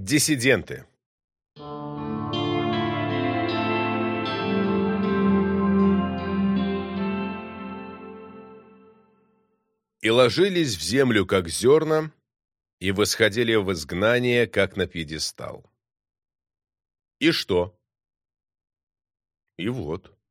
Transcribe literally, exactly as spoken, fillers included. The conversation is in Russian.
Диссиденты. И ложились в землю, как зерна, и восходили в изгнание, как на пьедестал. И что? И вот.